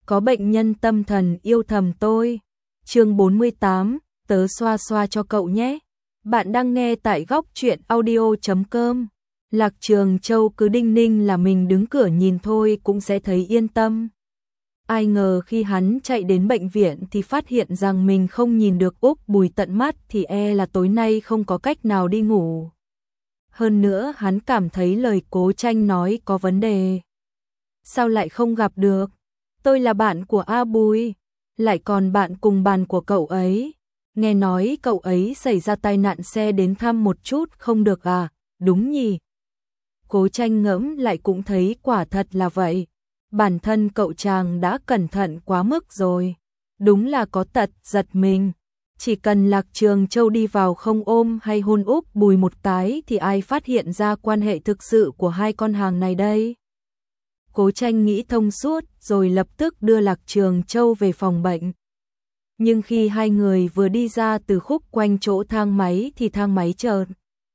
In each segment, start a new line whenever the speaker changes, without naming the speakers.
có bệnh nhân tâm thần yêu thầm tôi. Chương 48, tớ xoa xoa cho cậu nhé. Bạn đang nghe tại góc truyện audio.com. Lạc Trường Châu cứ đinh ninh là mình đứng cửa nhìn thôi cũng sẽ thấy yên tâm. Ai ngờ khi hắn chạy đến bệnh viện thì phát hiện rằng mình không nhìn được Úc Bùi tận mắt thì là tối nay không có cách nào đi ngủ. Hơn nữa hắn cảm thấy lời Cố Tranh nói có vấn đề. Sao lại không gặp được? Tôi là bạn của A Bùi, lại còn bạn cùng bàn của cậu ấy. Nghe nói cậu ấy xảy ra tai nạn xe đến thăm một chút không được à? Đúng nhỉ? Cố Tranh ngẫm lại cũng thấy quả thật là vậy. Bản thân cậu chàng đã cẩn thận quá mức rồi. Đúng là có tật giật mình. Chỉ cần Lạc Trường Châu đi vào không ôm hay hôn Úc Bùi một cái thì ai phát hiện ra quan hệ thực sự của hai con hàng này đây? Cố Tranh nghĩ thông suốt rồi lập tức đưa Lạc Trường Châu về phòng bệnh. Nhưng khi hai người vừa đi ra từ khúc quanh chỗ thang máy thì thang máy chợt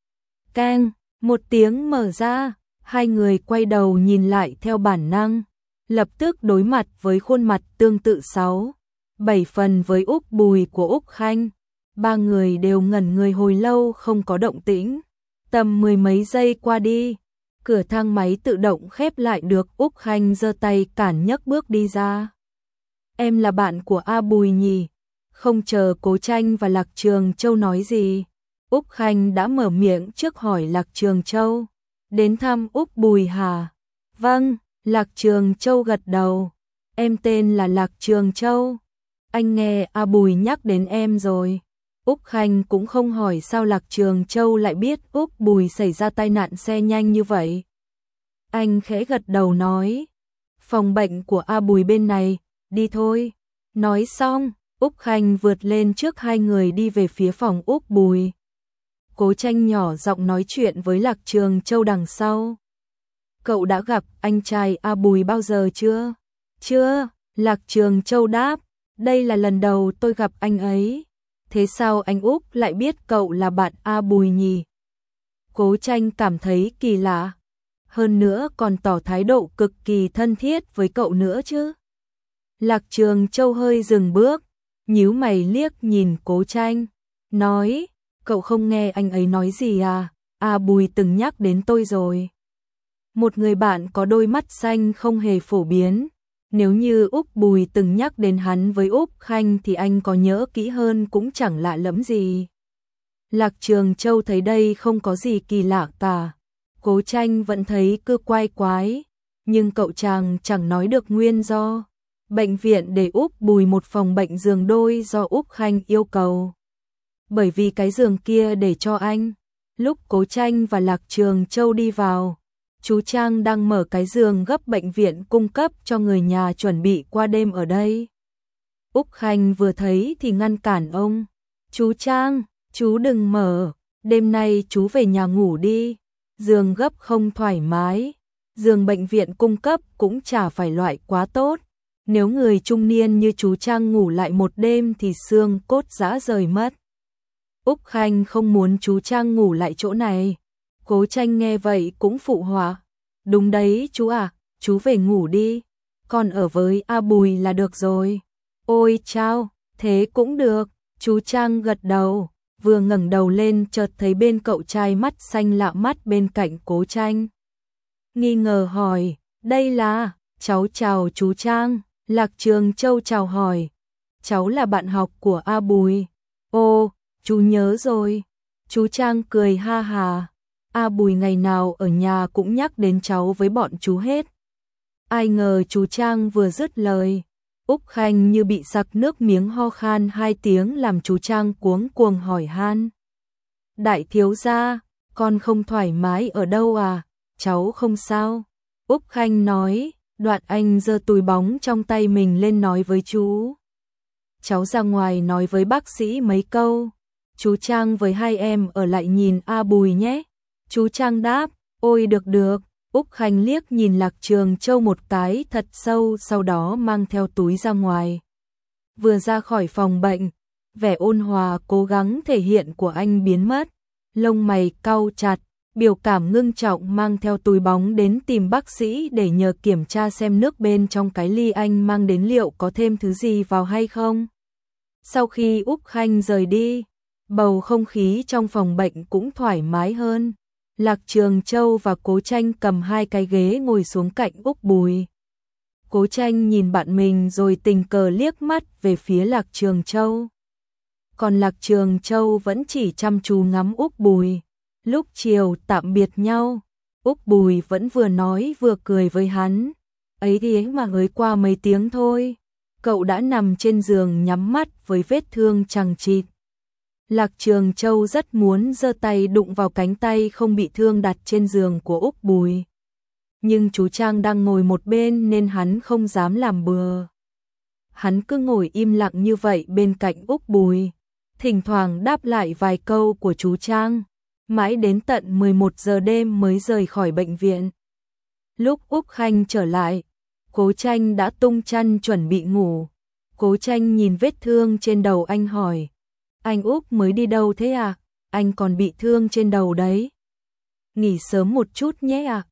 keng, một tiếng mở ra, hai người quay đầu nhìn lại theo bản năng, lập tức đối mặt với khuôn mặt tương tự 6-7 phần với Úc Bùi của Úc Khanh. Ba người đều ngẩn người hồi lâu không có động tĩnh. Tầm 10 mấy giây qua đi, cửa thang máy tự động khép lại được. Úc Khanh giơ tay cản nhấc bước đi ra. Em là bạn của A Bùi nhỉ? Không chờ Cố Tranh và Lạc Trường Châu nói gì, Úc Khanh đã mở miệng trước hỏi Lạc Trường Châu. Đến thăm Úc Bùi hả? Vâng, Lạc Trường Châu gật đầu. Em tên là Lạc Trường Châu. Anh nghe A Bùi nhắc đến em rồi. Úc Khanh cũng không hỏi sao Lạc Trường Châu lại biết Úc Bùi xảy ra tai nạn xe nhanh như vậy. Anh khẽ gật đầu nói, phòng bệnh của A Bùi bên này, đi thôi. Nói xong, Úc Khanh vượt lên trước hai người đi về phía phòng Úc Bùi. Cố Tranh nhỏ giọng nói chuyện với Lạc Trường Châu đằng sau. Cậu đã gặp anh trai A Bùi bao giờ chưa? Chưa, Lạc Trường Châu đáp, đây là lần đầu tôi gặp anh ấy. Thế sao anh Úc lại biết cậu là bạn A Bùi nhỉ? Cố Tranh cảm thấy kỳ lạ. Hơn nữa còn tỏ thái độ cực kỳ thân thiết với cậu nữa chứ. Lạc Trường Châu hơi dừng bước, nhíu mày liếc nhìn Cố Tranh, nói, cậu không nghe anh ấy nói gì à? A Bùi từng nhắc đến tôi rồi. Một người bạn có đôi mắt xanh không hề phổ biến. Nếu như Úc Bùi từng nhắc đến hắn với Úc Khanh thì anh có nhớ kỹ hơn cũng chẳng lạ lẫm gì. Lạc Trường Châu thấy đây không có gì kỳ lạ cả. Cố Tranh vẫn thấy cứ quái quái, nhưng cậu chàng chẳng nói được nguyên do. Bệnh viện để Úc Bùi một phòng bệnh giường đôi do Úc Khanh yêu cầu. Bởi vì cái giường kia để cho anh. Lúc Cố Tranh và Lạc Trường Châu đi vào, chú Trang đang mở cái giường gấp bệnh viện cung cấp cho người nhà chuẩn bị qua đêm ở đây. Úc Khanh vừa thấy thì ngăn cản ông. Chú Trang, chú đừng mở, đêm nay chú về nhà ngủ đi. Giường gấp không thoải mái, giường bệnh viện cung cấp cũng chả phải loại quá tốt. Nếu người trung niên như chú Trang ngủ lại một đêm thì xương cốt rã rời mất. Úc Khanh không muốn chú Trang ngủ lại chỗ này. Cố Tranh nghe vậy cũng phụ họa. Đúng đấy chú à, chú về ngủ đi. Còn ở với A Bùi là được rồi. Ôi chao, thế cũng được. Chú Trang gật đầu, vừa ngẩng đầu lên chợt thấy bên cậu trai mắt xanh lạ mắt bên cạnh Cố Tranh. Nghi ngờ hỏi, đây là, cháu chào chú Trang. Lạc Trường Châu chào hỏi, cháu là bạn học của A Bùi. Ô, chú nhớ rồi. Chú Trang cười ha hà. A Bùi ngày nào ở nhà cũng nhắc đến cháu với bọn chú hết. Ai ngờ chú Trang vừa dứt lời, Úc Khanh như bị sặc nước miếng ho khan 2 tiếng làm chú Trang cuống cuồng hỏi han. Đại thiếu gia, con không thoải mái ở đâu à? Cháu không sao. Úc Khanh nói, đoạn anh giơ túi bóng trong tay mình lên nói với chú. Cháu ra ngoài nói với bác sĩ mấy câu. Chú Trang với hai em ở lại nhìn A Bùi nhé. Chú Trang đáp, ôi được được. Úc Khanh liếc nhìn Lạc Trường Châu một cái thật sâu, sau đó mang theo túi ra ngoài. Vừa ra khỏi phòng bệnh, vẻ ôn hòa cố gắng thể hiện của anh biến mất, lông mày cau chặt, biểu cảm ngưng trọng mang theo túi bóng đến tìm bác sĩ để nhờ kiểm tra xem nước bên trong cái ly anh mang đến liệu có thêm thứ gì vào hay không. Sau khi Úc Khanh rời đi, bầu không khí trong phòng bệnh cũng thoải mái hơn. Lạc Trường Châu và Cố Tranh cầm hai cái ghế ngồi xuống cạnh Úc Bùi. Cố Tranh nhìn bạn mình rồi tình cờ liếc mắt về phía Lạc Trường Châu. Còn Lạc Trường Châu vẫn chỉ chăm chú ngắm Úc Bùi. Lúc chiều tạm biệt nhau, Úc Bùi vẫn vừa nói vừa cười với hắn. Ấy thế mà mới qua mấy tiếng thôi, cậu đã nằm trên giường nhắm mắt với vết thương chằng chịt. Lạc Trường Châu rất muốn giơ tay đụng vào cánh tay không bị thương đặt trên giường của Úc Bùi. Nhưng chú Trang đang ngồi một bên nên hắn không dám làm bừa. Hắn cứ ngồi im lặng như vậy bên cạnh Úc Bùi, thỉnh thoảng đáp lại vài câu của chú Trang, mãi đến tận 11 giờ đêm mới rời khỏi bệnh viện. Lúc Úc Khanh trở lại, Cố Tranh đã tung chăn chuẩn bị ngủ. Cố Tranh nhìn vết thương trên đầu anh hỏi, anh Úc mới đi đâu thế à? Anh còn bị thương trên đầu đấy. Nghỉ sớm một chút nhé ạ.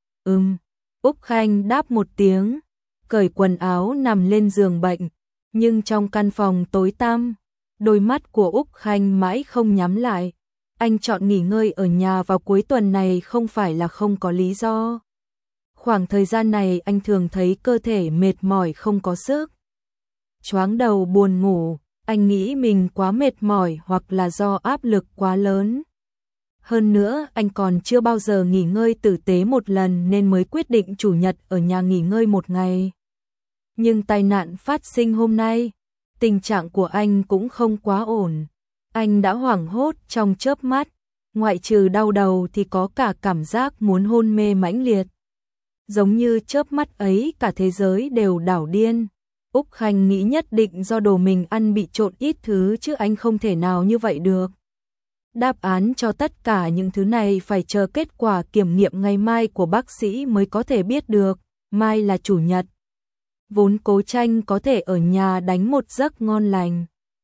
Úc Khanh đáp một tiếng, cởi quần áo nằm lên giường bệnh, nhưng trong căn phòng tối tăm, đôi mắt của Úc Khanh mãi không nhắm lại. Anh chọn nghỉ ngơi ở nhà vào cuối tuần này không phải là không có lý do. Khoảng thời gian này anh thường thấy cơ thể mệt mỏi không có sức. Choáng đầu buồn ngủ, anh nghĩ mình quá mệt mỏi hoặc là do áp lực quá lớn. Hơn nữa anh còn chưa bao giờ nghỉ ngơi tử tế một lần nên mới quyết định chủ nhật ở nhà nghỉ ngơi một ngày. Nhưng tai nạn phát sinh hôm nay, tình trạng của anh cũng không quá ổn. Anh đã hoảng hốt trong chớp mắt, ngoại trừ đau đầu thì có cả cảm giác muốn hôn mê mãnh liệt. Giống như chớp mắt ấy cả thế giới đều đảo điên. Úc Khanh nghĩ nhất định do đồ mình ăn bị trộn ít thứ chứ anh không thể nào như vậy được. Đáp án cho tất cả những thứ này phải chờ kết quả kiểm nghiệm ngày mai của bác sĩ mới có thể biết được. Mai là chủ nhật. Vốn Cố Tranh có thể ở nhà đánh một giấc ngon lành.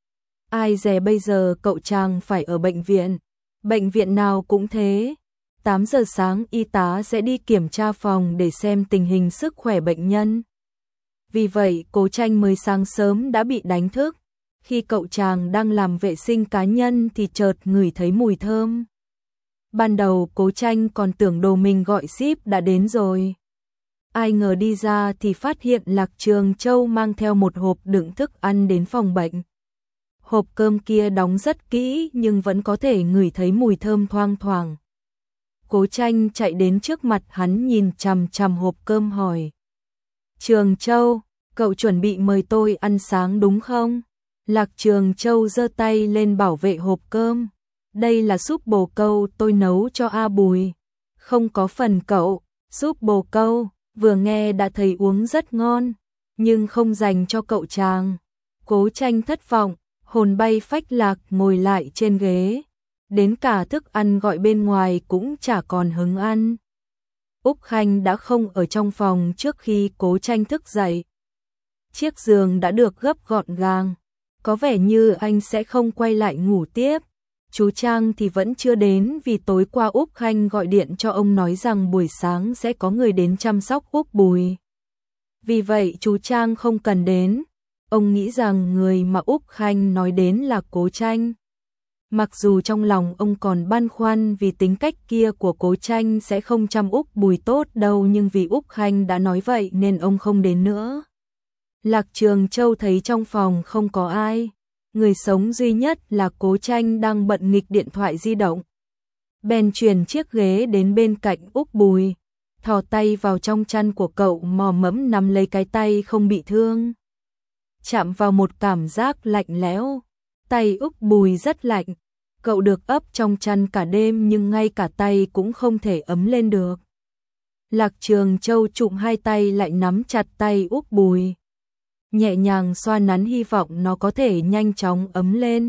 Ai dè bây giờ cậu chàng phải ở bệnh viện. Bệnh viện nào cũng thế. 8 giờ sáng y tá sẽ đi kiểm tra phòng để xem tình hình sức khỏe bệnh nhân. Vì vậy Cố Tranh mới sáng sớm đã bị đánh thức. Khi cậu chàng đang làm vệ sinh cá nhân thì chợt ngửi thấy mùi thơm. Ban đầu Cố Tranh còn tưởng đồ mình gọi ship đã đến rồi. Ai ngờ đi ra thì phát hiện Lạc Trường Châu mang theo một hộp đựng thức ăn đến phòng bệnh. Hộp cơm kia đóng rất kỹ nhưng vẫn có thể ngửi thấy mùi thơm thoang thoảng. Cố Tranh chạy đến trước mặt hắn nhìn chằm chằm hộp cơm hỏi. Trường Châu, cậu chuẩn bị mời tôi ăn sáng đúng không? Lạc Trường Châu giơ tay lên bảo vệ hộp cơm. Đây là súp bồ câu tôi nấu cho A Bùi. Không có phần cậu, súp bồ câu, vừa nghe đã thấy uống rất ngon, nhưng không dành cho cậu chàng. Cố Tranh thất vọng, hồn bay phách lạc ngồi lại trên ghế. Đến cả thức ăn gọi bên ngoài cũng chả còn hứng ăn. Úc Khanh đã không ở trong phòng trước khi Cố Tranh thức dậy. Chiếc giường đã được gấp gọn gàng. Có vẻ như anh sẽ không quay lại ngủ tiếp. Chú Trang thì vẫn chưa đến vì tối qua Úc Khanh gọi điện cho ông nói rằng buổi sáng sẽ có người đến chăm sóc Úc Bùi. Vì vậy chú Trang không cần đến. Ông nghĩ rằng người mà Úc Khanh nói đến là Cố Tranh. Mặc dù trong lòng ông còn băn khoăn vì tính cách kia của Cố Tranh sẽ không chăm Úc Bùi tốt đâu, nhưng vì Úc Khanh đã nói vậy nên ông không đến nữa. Lạc Trường Châu thấy trong phòng không có ai. Người sống duy nhất là Cố Tranh đang bận nghịch điện thoại di động. Bèn chuyển chiếc ghế đến bên cạnh Úc Bùi, thò tay vào trong chăn của cậu mò mẫm nắm lấy cái tay không bị thương. Chạm vào một cảm giác lạnh lẽo, tay Úc Bùi rất lạnh. Cậu được ấp trong chăn cả đêm nhưng ngay cả tay cũng không thể ấm lên được. Lạc Trường Châu chụm hai tay lại nắm chặt tay Úc Bùi, nhẹ nhàng xoa nắn hy vọng nó có thể nhanh chóng ấm lên.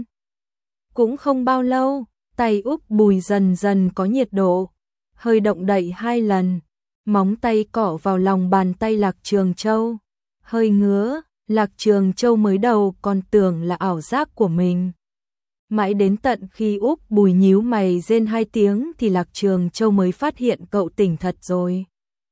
Cũng không bao lâu, tay Úc Bùi dần dần có nhiệt độ, hơi động đậy 2 lần, móng tay cọ vào lòng bàn tay Lạc Trường Châu, hơi ngứa. Lạc Trường Châu mới đầu còn tưởng là ảo giác của mình. Mãi đến tận khi Úc Bùi nhíu mày rên 2 tiếng thì Lạc Trường Châu mới phát hiện cậu tỉnh thật rồi.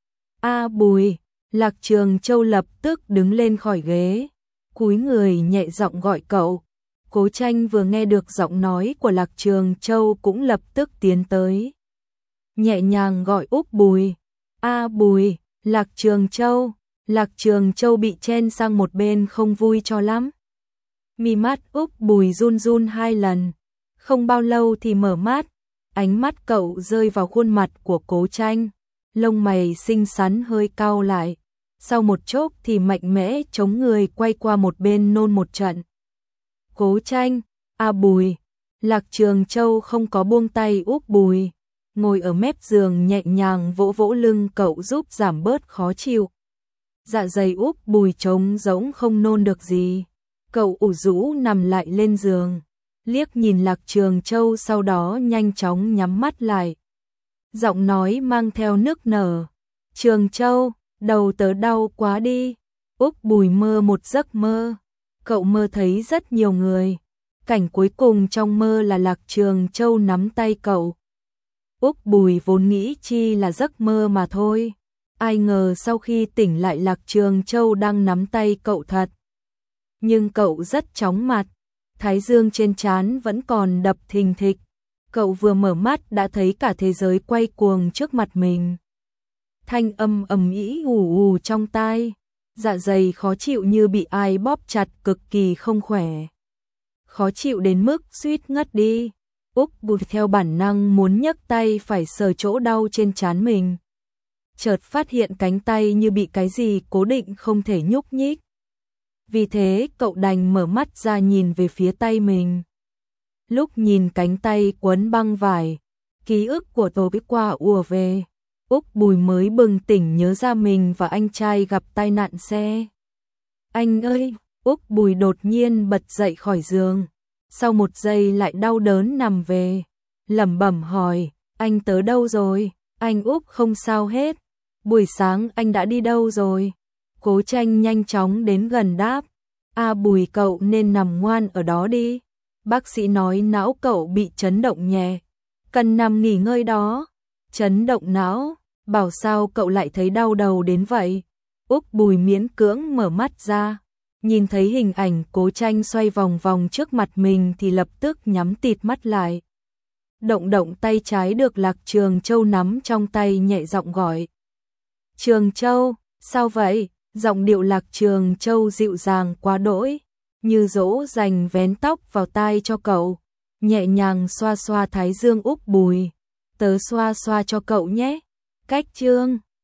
A Bùi, Lạc Trường Châu lập tức đứng lên khỏi ghế, cúi người nhẹ giọng gọi cậu. Cố Tranh vừa nghe được giọng nói của Lạc Trường Châu cũng lập tức tiến tới. Nhẹ nhàng gọi Úc Bùi. A Bùi, Lạc Trường Châu. Lạc Trường Châu bị chen sang một bên không vui cho lắm. Mi mắt Úc Bùi run run 2 lần. Không bao lâu thì mở mắt. Ánh mắt cậu rơi vào khuôn mặt của Cố Tranh. Lông mày xinh xắn hơi cau lại. Sau một chốc thì mạnh mẽ chống người quay qua một bên nôn một trận. Cố Tranh, A Bùi. Lạc Trường Châu không có buông tay Úc Bùi. Ngồi ở mép giường nhẹ nhàng vỗ vỗ lưng cậu giúp giảm bớt khó chịu. Dạ dày Úc Bùi trống rỗng không nôn được gì. Cậu ủ rũ nằm lại lên giường. Liếc nhìn Lạc Trường Châu sau đó nhanh chóng nhắm mắt lại. Giọng nói mang theo nức nở. Trường Châu, đầu tớ đau quá đi. Úc Bùi mơ một giấc mơ. Cậu mơ thấy rất nhiều người. Cảnh cuối cùng trong mơ là Lạc Trường Châu nắm tay cậu. Úc Bùi vốn nghĩ chi là giấc mơ mà thôi. Ai ngờ sau khi tỉnh lại Lạc Trường Châu đang nắm tay cậu thật. Nhưng cậu rất chóng mặt. Thái dương trên trán vẫn còn đập thình thịch. Cậu vừa mở mắt đã thấy cả thế giới quay cuồng trước mặt mình. Thanh âm ầm ĩ ù ù trong tai. Dạ dày khó chịu như bị ai bóp chặt cực kỳ không khỏe. Khó chịu đến mức suýt ngất đi. Úc Bùi theo bản năng muốn nhấc tay phải sờ chỗ đau trên trán mình. Chợt phát hiện cánh tay như bị cái gì cố định không thể nhúc nhích. Vì thế cậu đành mở mắt ra nhìn về phía tay mình. Lúc nhìn cánh tay quấn băng vải, ký ức của tối qua ùa về. Úc Bùi mới bừng tỉnh nhớ ra mình và anh trai gặp tai nạn xe. Anh ơi! Úc Bùi đột nhiên bật dậy khỏi giường. Sau một giây lại đau đớn nằm về. Lẩm bẩm hỏi, anh tớ đâu rồi? Anh Úc không sao hết. Buổi sáng anh đã đi đâu rồi? Cố Tranh nhanh chóng đến gần đáp. A Bùi cậu nên nằm ngoan ở đó đi. Bác sĩ nói não cậu bị chấn động nhẹ. Cần nằm nghỉ ngơi đó. Chấn động não? Bảo sao cậu lại thấy đau đầu đến vậy? Úc Bùi miễn cưỡng mở mắt ra. Nhìn thấy hình ảnh Cố Tranh xoay vòng vòng trước mặt mình thì lập tức nhắm tịt mắt lại. Động động tay trái được Lạc Trường Châu nắm trong tay nhẹ giọng gọi. Trường Châu, sao vậy? Giọng điệu Lạc Trường Châu dịu dàng quá đỗi, như dỗ dành vén tóc vào tai cho cậu, nhẹ nhàng xoa xoa thái dương Úc Bùi. Tớ xoa xoa cho cậu nhé. Cách chương